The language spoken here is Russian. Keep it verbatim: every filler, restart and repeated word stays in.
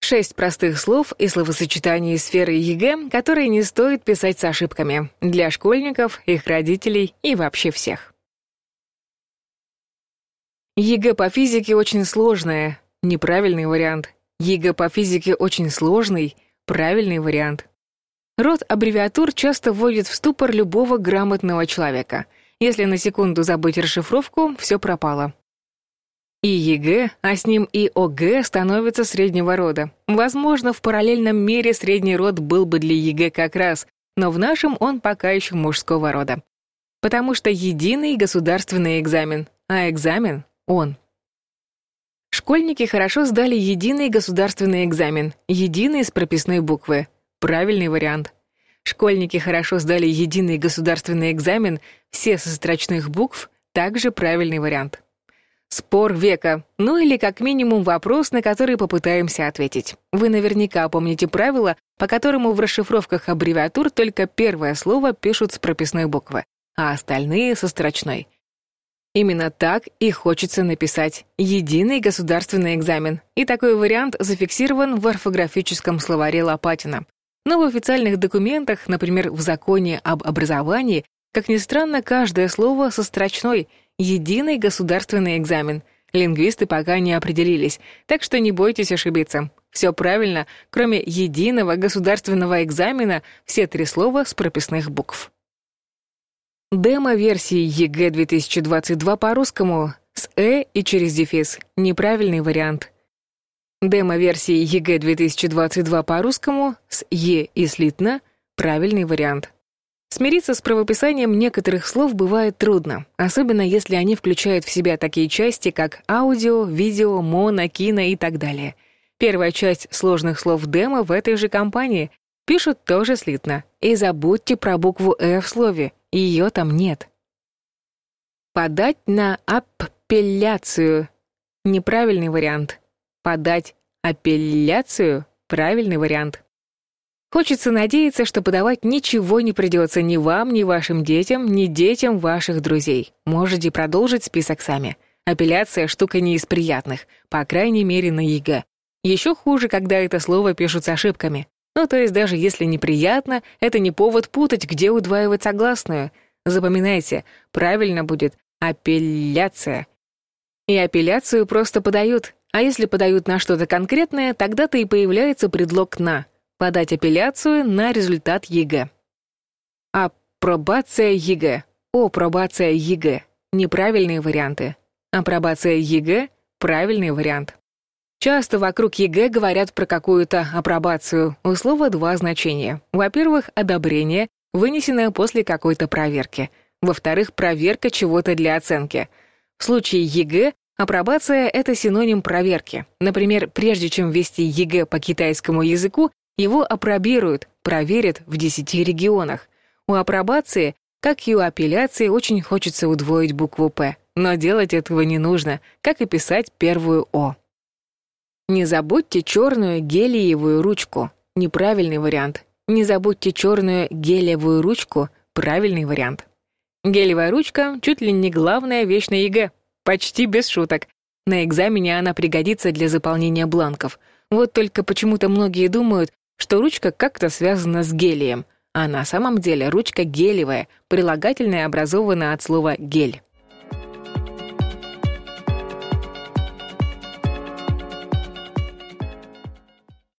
Шесть простых слов и словосочетаний из сферы ЕГЭ, которые не стоит писать с ошибками. Для школьников, их родителей и вообще всех. ЕГЭ по физике очень сложное. Неправильный вариант. ЕГЭ по физике очень сложный. Правильный вариант. Род аббревиатур часто вводит в ступор любого грамотного человека. Если на секунду забыть расшифровку, все пропало. И ЕГЭ, а с ним и ОГЭ становятся среднего рода. Возможно, в параллельном мире средний род был бы для ЕГЭ как раз, но в нашем он пока еще мужского рода. Потому что единый государственный экзамен, а экзамен — он. Школьники хорошо сдали единый государственный экзамен, единый с прописной буквы. Правильный вариант. Школьники хорошо сдали единый государственный экзамен, все со строчных букв, также правильный вариант. Спор века, ну или как минимум вопрос, на который попытаемся ответить. Вы наверняка помните правило, по которому в расшифровках аббревиатур только первое слово пишут с прописной буквы, а остальные со строчной. Именно так и хочется написать «единый государственный экзамен», и такой вариант зафиксирован в орфографическом словаре Лопатина. Но в официальных документах, например, в законе об образовании, как ни странно, каждое слово со строчной «единый государственный экзамен». Лингвисты пока не определились, так что не бойтесь ошибиться. Все правильно, кроме единого государственного экзамена, все три слова с прописных букв. Демо-версии ЕГЭ две тысячи двадцать два по-русскому с «э» и через дефис. Неправильный вариант. Демо-версии ЕГЭ две тысячи двадцать два по-русскому с «е» и слитно. Правильный вариант. Смириться с правописанием некоторых слов бывает трудно, особенно если они включают в себя такие части, как аудио, видео, моно, кино и так далее. Первая часть сложных слов демо в этой же компании пишут тоже слитно. И забудьте про букву «э» в слове, ее там нет. Подать на апелляцию. Неправильный вариант. Подать апелляцию. Правильный вариант. Хочется надеяться, что подавать ничего не придется ни вам, ни вашим детям, ни детям ваших друзей. Можете продолжить список сами. Апелляция — штука не из приятных, по крайней мере на ЕГЭ. Еще хуже, когда это слово пишут с ошибками. Ну, то есть даже если неприятно, это не повод путать, где удваивать согласную. Запоминайте, правильно будет апелляция. И апелляцию просто подают, а если подают на что-то конкретное, тогда-то и появляется предлог «на». Подать апелляцию на результат ЕГЭ. Апробация ЕГЭ. Опробация ЕГЭ. Неправильные варианты. Апробация ЕГЭ. Правильный вариант. Часто вокруг ЕГЭ говорят про какую-то апробацию. У слова два значения. Во-первых, одобрение, вынесенное после какой-то проверки. Во-вторых, проверка чего-то для оценки. В случае ЕГЭ апробация — это синоним проверки. Например, прежде чем ввести ЕГЭ по китайскому языку, его апробируют, проверят в десяти регионах. У апробации, как и у апелляции, очень хочется удвоить букву «П», но делать этого не нужно, как и писать первую «О». Не забудьте черную гелиевую ручку. Неправильный вариант. Не забудьте черную гелиевую ручку. Правильный вариант. Гелевая ручка — чуть ли не главная вещь на ЕГЭ. Почти без шуток. На экзамене она пригодится для заполнения бланков. Вот только почему-то многие думают, что ручка как-то связана с гелием, а на самом деле ручка гелевая, прилагательное образовано от слова «гель».